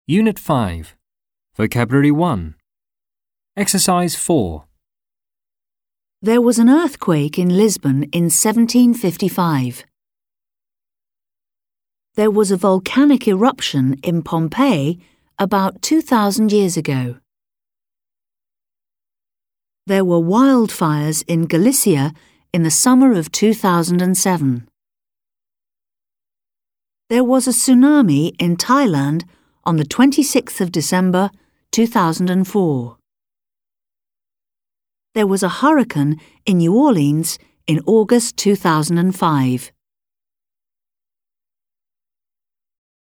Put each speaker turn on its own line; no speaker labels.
Unit 5. Vocabulary 1. Exercise 4.
There was an earthquake in Lisbon in 1755. There was a volcanic eruption in Pompeii about 2,000 years ago. There were wildfires in Galicia in the summer of 2007. There was a tsunami in Thailand on the 26th of December 2004. There was a hurricane in New Orleans in August 2005.